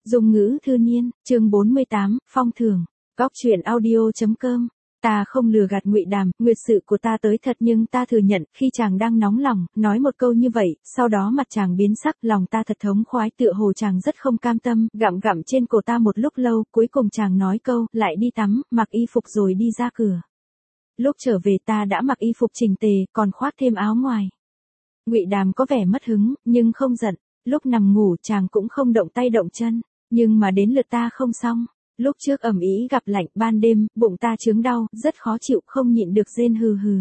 Dung ngữ thư niên, chương 48, phong thưởng. Góc truyện audio.com. Ta không lừa gạt Ngụy Đàm, nguyệt sự của ta tới thật, nhưng ta thừa nhận, khi chàng đang nóng lòng, nói một câu như vậy, sau đó mặt chàng biến sắc, lòng ta thật thống khoái, tựa hồ chàng rất không cam tâm, gặm gặm trên cổ ta một lúc lâu, cuối cùng chàng nói câu, lại đi tắm, mặc y phục rồi đi ra cửa. Lúc trở về ta đã mặc y phục chỉnh tề, còn khoác thêm áo ngoài. Ngụy Đàm có vẻ mất hứng, nhưng không giận. Lúc nằm ngủ chàng cũng không động tay động chân, nhưng mà đến lượt ta không xong. Lúc trước ẩm ý gặp lạnh, ban đêm, bụng ta chướng đau, rất khó chịu, không nhịn được rên hừ hừ.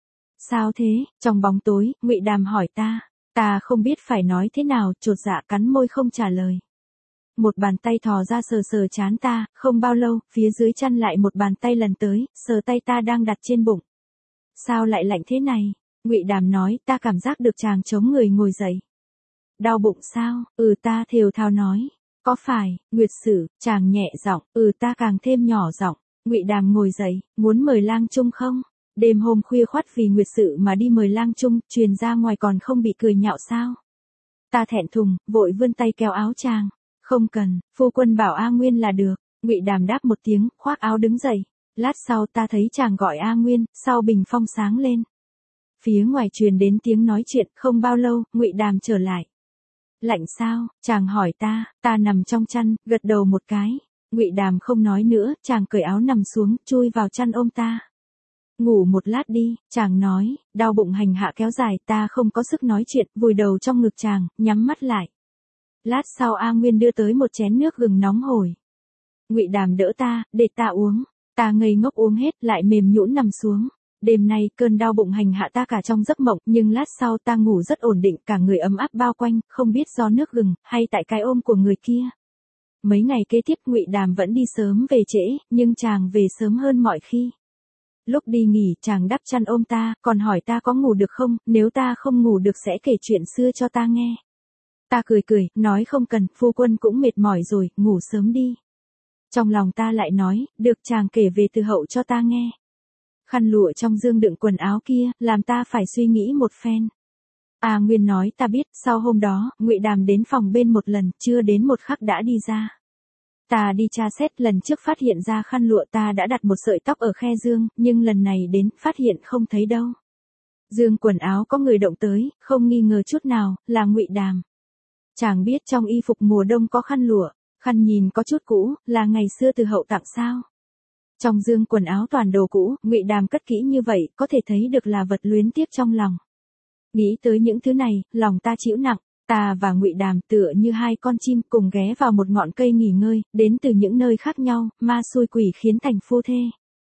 Sao thế? Trong bóng tối, Ngụy Đàm hỏi ta không biết phải nói thế nào, chột dạ cắn môi không trả lời. Một bàn tay thò ra sờ sờ trán ta, không bao lâu, phía dưới chăn lại một bàn tay lần tới, sờ tay ta đang đặt trên bụng. Sao lại lạnh thế này? Ngụy Đàm nói, ta cảm giác được chàng chống người ngồi dậy. Đau bụng sao? Ta thều thào nói. Có phải, nguyệt sử, chàng nhẹ giọng, ta càng thêm nhỏ giọng. Ngụy Đàm ngồi dậy, muốn mời lang chung không? Đêm hôm khuya khoắt vì nguyệt sự mà đi mời lang chung, truyền ra ngoài còn không bị cười nhạo sao? Ta thẹn thùng, vội vươn tay kéo áo chàng. Không cần, phu quân bảo A Nguyên là được. Ngụy Đàm đáp một tiếng, khoác áo đứng dậy. Lát sau ta thấy chàng gọi A Nguyên, sau bình phong sáng lên. Phía ngoài truyền đến tiếng nói chuyện, không bao lâu, Ngụy Đàm trở lại. Lạnh sao? Chàng hỏi ta nằm trong chăn, gật đầu một cái. Ngụy Đàm không nói nữa, chàng cởi áo nằm xuống, chui vào chăn ôm ta. Ngủ một lát đi, chàng nói, đau bụng hành hạ kéo dài, ta không có sức nói chuyện, vùi đầu trong ngực chàng, nhắm mắt lại. Lát sau A Nguyên đưa tới một chén nước gừng nóng hổi. Ngụy Đàm đỡ ta, để ta uống. Ta ngây ngốc uống hết, lại mềm nhũn nằm xuống. Đêm nay, cơn đau bụng hành hạ ta cả trong giấc mộng, nhưng lát sau ta ngủ rất ổn định, cả người ấm áp bao quanh, không biết do nước gừng, hay tại cái ôm của người kia. Mấy ngày kế tiếp Ngụy Đàm vẫn đi sớm về trễ, nhưng chàng về sớm hơn mọi khi. Lúc đi nghỉ, chàng đắp chăn ôm ta, còn hỏi ta có ngủ được không, nếu ta không ngủ được sẽ kể chuyện xưa cho ta nghe. Ta cười, nói không cần, phu quân cũng mệt mỏi rồi, ngủ sớm đi. Trong lòng ta lại nói, được, chàng kể về Từ Hậu cho ta nghe. Khăn lụa trong dương đựng quần áo kia, làm ta phải suy nghĩ một phen. A Nguyên nói ta biết, sau hôm đó, Ngụy Đàm đến phòng bên một lần, chưa đến một khắc đã đi ra. Ta đi tra xét, lần trước phát hiện ra khăn lụa ta đã đặt một sợi tóc ở khe dương, nhưng lần này đến, phát hiện không thấy đâu. Dương quần áo có người động tới, không nghi ngờ chút nào, là Ngụy Đàm. Chàng biết trong y phục mùa đông có khăn lụa, khăn nhìn có chút cũ, là ngày xưa Từ Hậu tặng sao? Trong dương quần áo toàn đồ cũ, Ngụy Đàm cất kỹ như vậy, có thể thấy được là vật luyến tiếc trong lòng. Nghĩ tới những thứ này, lòng ta chịu nặng. Ta và Ngụy Đàm tựa như hai con chim cùng ghé vào một ngọn cây nghỉ ngơi, đến từ những nơi khác nhau, ma xui quỷ khiến thành phu thê.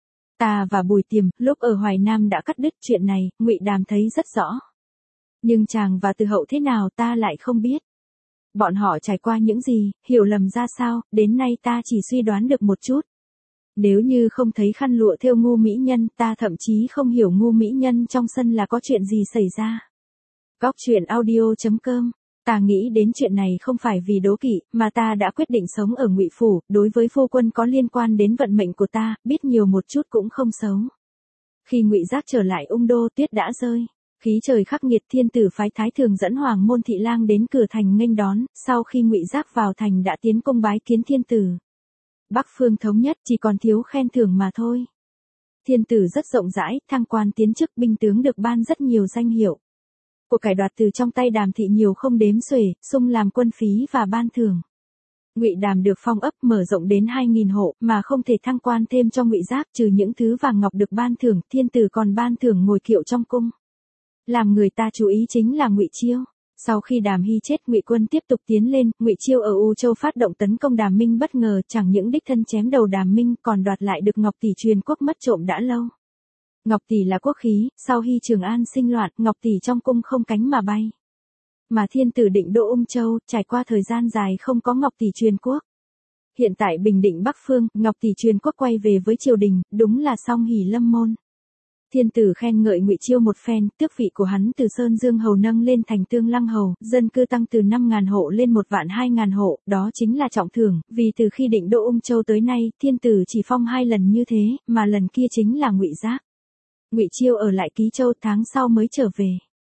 Ta và Bùi Tiềm, lúc ở Hoài Nam đã cắt đứt chuyện này, Ngụy Đàm thấy rất rõ. Nhưng chàng và Từ Hậu thế nào ta lại không biết. Bọn họ trải qua những gì, hiểu lầm ra sao, đến nay ta chỉ suy đoán được một chút. Nếu như không thấy khăn lụa thêu Ngu mỹ nhân, ta thậm chí không hiểu Ngu mỹ nhân trong sân là có chuyện gì xảy ra. Góc truyện audio.com. Ta nghĩ đến chuyện này không phải vì đố kỵ, mà ta đã quyết định sống ở Ngụy phủ, đối với phu quân có liên quan đến vận mệnh của ta, biết nhiều một chút cũng không xấu. Khi Ngụy Giác trở lại Ung đô, tuyết đã rơi. Khí trời khắc nghiệt, thiên tử phái Thái Thường dẫn Hoàng môn thị lang đến cửa thành nghênh đón, sau khi Ngụy Giác vào thành đã tiến cung bái kiến thiên tử. Bắc phương thống nhất, chỉ còn thiếu khen thưởng mà thôi. Thiên tử rất rộng rãi, thăng quan tiến chức, binh tướng được ban rất nhiều danh hiệu. Của cải đoạt từ trong tay Đàm thị nhiều không đếm xuể, sung làm quân phí và ban thưởng. Ngụy Đàm được phong ấp mở rộng đến 2.000 hộ, mà không thể thăng quan thêm cho Ngụy Giác, trừ những thứ vàng ngọc được ban thưởng, thiên tử còn ban thưởng ngồi kiệu trong cung. Làm người ta chú ý chính là Ngụy Chiêu. Sau khi Đàm Hy chết, Ngụy quân tiếp tục tiến lên, Ngụy Chiêu ở U Châu phát động tấn công Đàm Minh, bất ngờ chẳng những đích thân chém đầu Đàm Minh, còn đoạt lại được Ngọc Tỷ truyền quốc mất trộm đã lâu. Ngọc Tỷ là quốc khí, sau Hy Trường An sinh loạn, Ngọc Tỷ trong cung không cánh mà bay. Mà thiên tử định đô Ung Châu, trải qua thời gian dài không có Ngọc Tỷ truyền quốc. Hiện tại bình định Bắc phương, Ngọc Tỷ truyền quốc quay về với triều đình, đúng là song hỷ lâm môn. Thiên tử khen ngợi Ngụy Chiêu một phen, tước vị của hắn từ Sơn Dương hầu nâng lên thành Tương Lăng hầu, dân cư tăng từ 5.000 hộ lên 1.200.000 hộ, đó chính là trọng thưởng, vì từ khi định đô Ung Châu tới nay, thiên tử chỉ phong 2 lần như thế, mà lần kia chính là Ngụy Giác. Ngụy Chiêu ở lại Ký Châu, tháng sau mới trở về.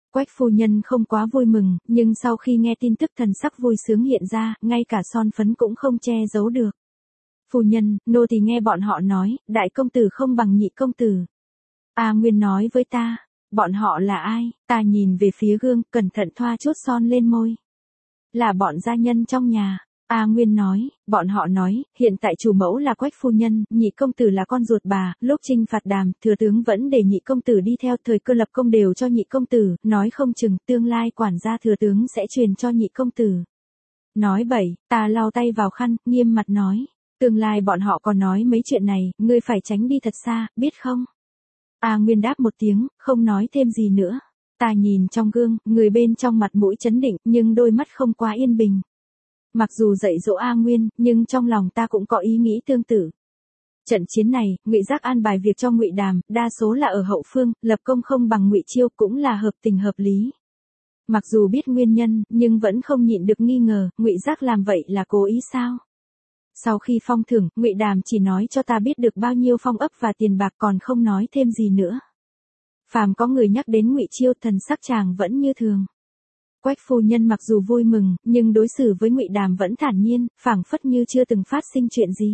Quách phu nhân không quá vui mừng, nhưng sau khi nghe tin tức thần sắc vui sướng hiện ra, ngay cả son phấn cũng không che giấu được. Phu nhân, nô tỳ nghe bọn họ nói, đại công tử không bằng nhị công tử. A Nguyên nói với ta, bọn họ là ai? Ta nhìn về phía gương, cẩn thận thoa chút son lên môi. Là bọn gia nhân trong nhà. A Nguyên nói, bọn họ nói, hiện tại chủ mẫu là Quách phu nhân, nhị công tử là con ruột bà, lúc trinh phạt Đàm, thừa tướng vẫn để nhị công tử đi theo, thời cơ lập công đều cho nhị công tử, nói không chừng tương lai quản gia thừa tướng sẽ truyền cho nhị công tử. Nói bậy, ta lau tay vào khăn, nghiêm mặt nói, tương lai bọn họ còn nói mấy chuyện này, ngươi phải tránh đi thật xa, biết không? A Nguyên đáp một tiếng, không nói thêm gì nữa. Ta nhìn trong gương, người bên trong mặt mũi trấn định, nhưng đôi mắt không quá yên bình. Mặc dù dạy dỗ A Nguyên, nhưng trong lòng ta cũng có ý nghĩ tương tự. Trận chiến này, Ngụy Giác an bài việc cho Ngụy Đàm, đa số là ở hậu phương, lập công không bằng Ngụy Chiêu cũng là hợp tình hợp lý. Mặc dù biết nguyên nhân, nhưng vẫn không nhịn được nghi ngờ, Ngụy Giác làm vậy là cố ý sao? Sau khi phong thưởng, Ngụy Đàm chỉ nói cho ta biết được bao nhiêu phong ấp và tiền bạc, còn không nói thêm gì nữa. Phàm có người nhắc đến Ngụy Chiêu, thần sắc chàng vẫn như thường. Quách phu nhân mặc dù vui mừng, nhưng đối xử với Ngụy Đàm vẫn thản nhiên, phảng phất như chưa từng phát sinh chuyện gì.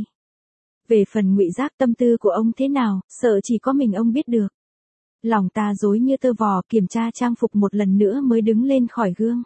Về phần Ngụy Giác, tâm tư của ông thế nào, sợ chỉ có mình ông biết được. Lòng ta rối như tơ vò, kiểm tra trang phục một lần nữa mới đứng lên khỏi gương.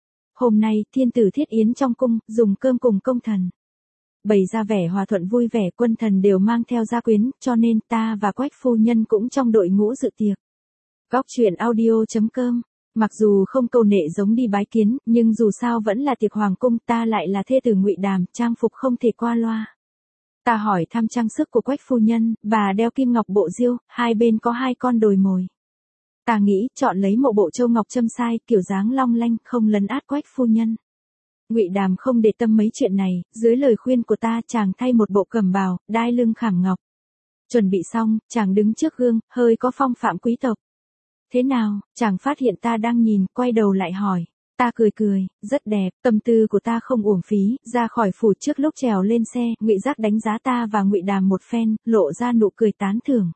Hôm nay, thiên tử thiết yến trong cung, dùng cơm cùng công thần. Bày ra vẻ hòa thuận vui vẻ, quân thần đều mang theo gia quyến, cho nên ta và Quách phu nhân cũng trong đội ngũ dự tiệc. Góc truyện audio.com. Mặc dù không câu nệ giống đi bái kiến, nhưng dù sao vẫn là tiệc hoàng cung, ta lại là thê tử Ngụy Đàm, trang phục không thể qua loa. Ta hỏi thăm trang sức của Quách phu nhân, bà đeo kim ngọc bộ diêu, hai bên có hai con đồi mồi. Ta nghĩ chọn lấy một bộ châu ngọc châm sai, kiểu dáng long lanh, không lấn át Quách phu nhân. Ngụy Đàm không để tâm mấy chuyện này, dưới lời khuyên của ta chàng thay một bộ cẩm bào, đai lưng khảm ngọc. Chuẩn bị xong, chàng đứng trước gương, hơi có phong phạm quý tộc. Thế nào, chàng phát hiện ta đang nhìn, quay đầu lại hỏi. Ta cười cười, rất đẹp, tâm tư của ta không uổng phí, ra khỏi phủ trước lúc trèo lên xe, Ngụy Giác đánh giá ta và Ngụy Đàm một phen, lộ ra nụ cười tán thưởng.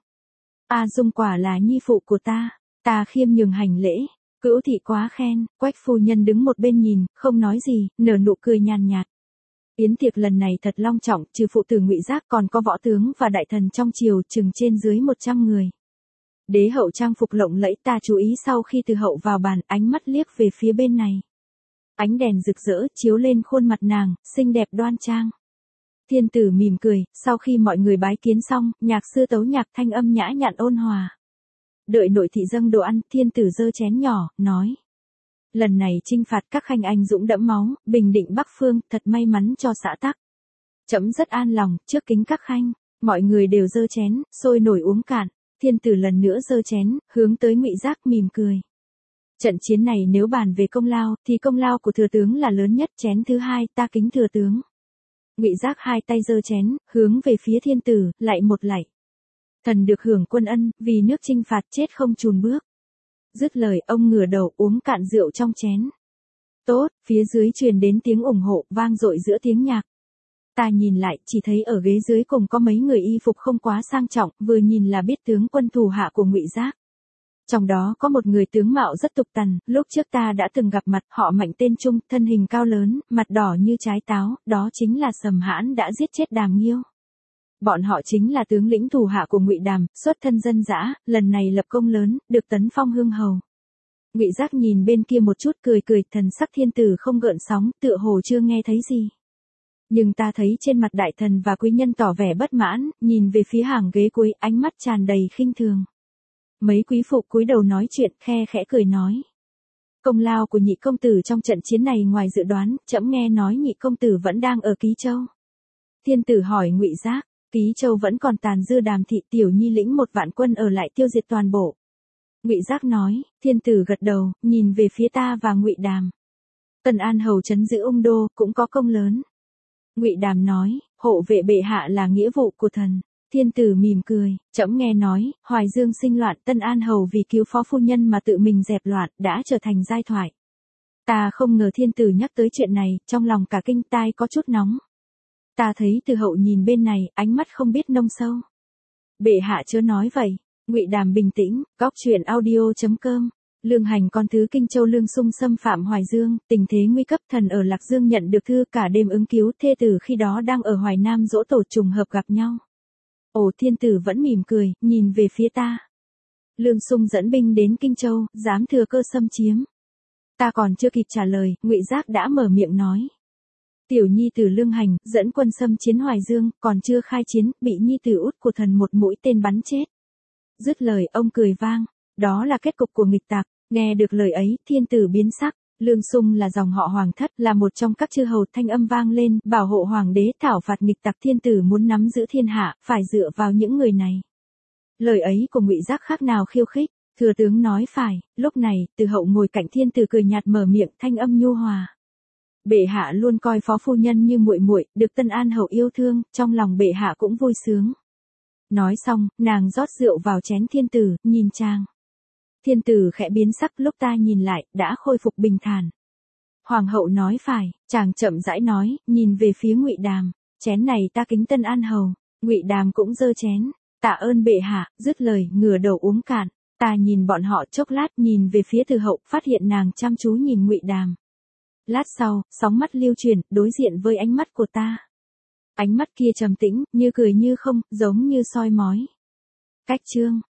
A Dung quả là nhi phụ của ta khiêm nhường hành lễ. Cữu thị quá khen, Quách phu nhân đứng một bên nhìn, không nói gì, nở nụ cười nhàn nhạt. Yến tiệc lần này thật long trọng, trừ phụ tử Ngụy Giác còn có võ tướng và đại thần trong triều, chừng trên dưới 100 người. Đế hậu trang phục lộng lẫy, ta chú ý sau khi từ hậu vào bàn, ánh mắt liếc về phía bên này. Ánh đèn rực rỡ chiếu lên khuôn mặt nàng, xinh đẹp đoan trang. Thiên tử mỉm cười, sau khi mọi người bái kiến xong, nhạc sư tấu nhạc thanh âm nhã nhặn ôn hòa. Đợi nội thị dâng đồ ăn, thiên tử giơ chén nhỏ, nói. Lần này chinh phạt các khanh anh dũng đẫm máu, bình định Bắc Phương, thật may mắn cho xã tắc. Trẫm rất an lòng, trước kính các khanh, mọi người đều giơ chén, sôi nổi uống cạn. Thiên tử lần nữa giơ chén, hướng tới Ngụy Giác mỉm cười. Trận chiến này nếu bàn về công lao, thì công lao của thừa tướng là lớn nhất, chén thứ hai, ta kính thừa tướng. Ngụy Giác hai tay giơ chén, hướng về phía thiên tử, lạy một lạy. Thần được hưởng quân ân, vì nước chinh phạt chết không chùn bước. Dứt lời, ông ngửa đầu uống cạn rượu trong chén. Tốt, phía dưới truyền đến tiếng ủng hộ, vang dội giữa tiếng nhạc. Ta nhìn lại, chỉ thấy ở ghế dưới cùng có mấy người y phục không quá sang trọng, vừa nhìn là biết tướng quân thủ hạ của Ngụy Giác. Trong đó có một người tướng mạo rất tục tằn, lúc trước ta đã từng gặp mặt, họ Mạnh tên Trung, thân hình cao lớn, mặt đỏ như trái táo, đó chính là Sầm Hãn đã giết chết Đàm Nghiêu. Bọn họ chính là tướng lĩnh thủ hạ của Ngụy Đàm, xuất thân dân dã, lần này lập công lớn, được tấn phong hương hầu. Ngụy Giác nhìn bên kia một chút cười cười, thần sắc thiên tử không gợn sóng, tựa hồ chưa nghe thấy gì. Nhưng ta thấy trên mặt đại thần và quý nhân tỏ vẻ bất mãn, nhìn về phía hàng ghế cuối, ánh mắt tràn đầy khinh thường. Mấy quý phụ cúi đầu nói chuyện, khe khẽ cười nói. Công lao của nhị công tử trong trận chiến này ngoài dự đoán, trẫm nghe nói nhị công tử vẫn đang ở Ký Châu. Thiên tử hỏi Ngụy Giác, Ký Châu vẫn còn tàn dư Đàm thị, tiểu nhi lĩnh 1 vạn quân ở lại tiêu diệt toàn bộ. Ngụy Giác nói, thiên tử gật đầu, nhìn về phía ta và Ngụy Đàm. Tần An hầu trấn giữ Ung Đô, cũng có công lớn. Ngụy Đàm nói, hộ vệ bệ hạ là nghĩa vụ của thần. Thiên tử mỉm cười, trẫm nghe nói, Hoài Dương sinh loạn, Tân An hầu vì cứu phó phu nhân mà tự mình dẹp loạn, đã trở thành giai thoại. Ta không ngờ thiên tử nhắc tới chuyện này, trong lòng cả kinh, tai có chút nóng. Ta thấy từ hậu nhìn bên này, ánh mắt không biết nông sâu. Bệ hạ chớ nói vậy. Ngụy Đàm bình tĩnh, góc truyện audio.com Lương Hành con thứ Kinh Châu Lương Sung xâm phạm Hoài Dương, tình thế nguy cấp, thần ở Lạc Dương nhận được thư, cả đêm ứng cứu, thê tử khi đó đang ở Hoài Nam giỗ tổ, trùng hợp gặp nhau. Ổ Thiên Tử vẫn mỉm cười, nhìn về phía ta. Lương Sung dẫn binh đến Kinh Châu, dám thừa cơ xâm chiếm. Ta còn chưa kịp trả lời, Ngụy Giác đã mở miệng nói. Tiểu nhi tử Lương Hành, dẫn quân xâm chiến Hoài Dương, còn chưa khai chiến, bị nhi tử út của thần một mũi tên bắn chết. Dứt lời, ông cười vang. Đó là kết cục của nghịch tặc. Nghe được lời ấy, Thiên Tử biến sắc. Lương Sung là dòng họ Hoàng thất, là một trong các chư hầu, thanh âm vang lên, bảo hộ hoàng đế, thảo phạt nghịch tặc. Thiên Tử muốn nắm giữ thiên hạ, phải dựa vào những người này. Lời ấy của Ngụy Giác khác nào khiêu khích. Thừa tướng nói phải. Lúc này, Từ Hậu ngồi cạnh Thiên Tử cười nhạt mở miệng, thanh âm nhu hòa. Bệ hạ luôn coi phó phu nhân như muội muội, được Tân An hậu yêu thương, trong lòng bệ hạ cũng vui sướng. Nói xong, nàng rót rượu vào chén Thiên Tử, nhìn chàng. Thiên Tử khẽ biến sắc, lúc ta nhìn lại, đã khôi phục bình thản. Hoàng hậu nói phải, chàng chậm rãi nói, nhìn về phía Ngụy Đàm, chén này ta kính Tân An hầu. Ngụy Đàm cũng giơ chén, tạ ơn bệ hạ, dứt lời, ngửa đầu uống cạn. Ta nhìn bọn họ chốc lát, nhìn về phía Từ Hậu, phát hiện nàng chăm chú nhìn Ngụy Đàm. Lát sau, sóng mắt lưu chuyển, đối diện với ánh mắt của ta. Ánh mắt kia trầm tĩnh, như cười như không, giống như soi mói. Cách chương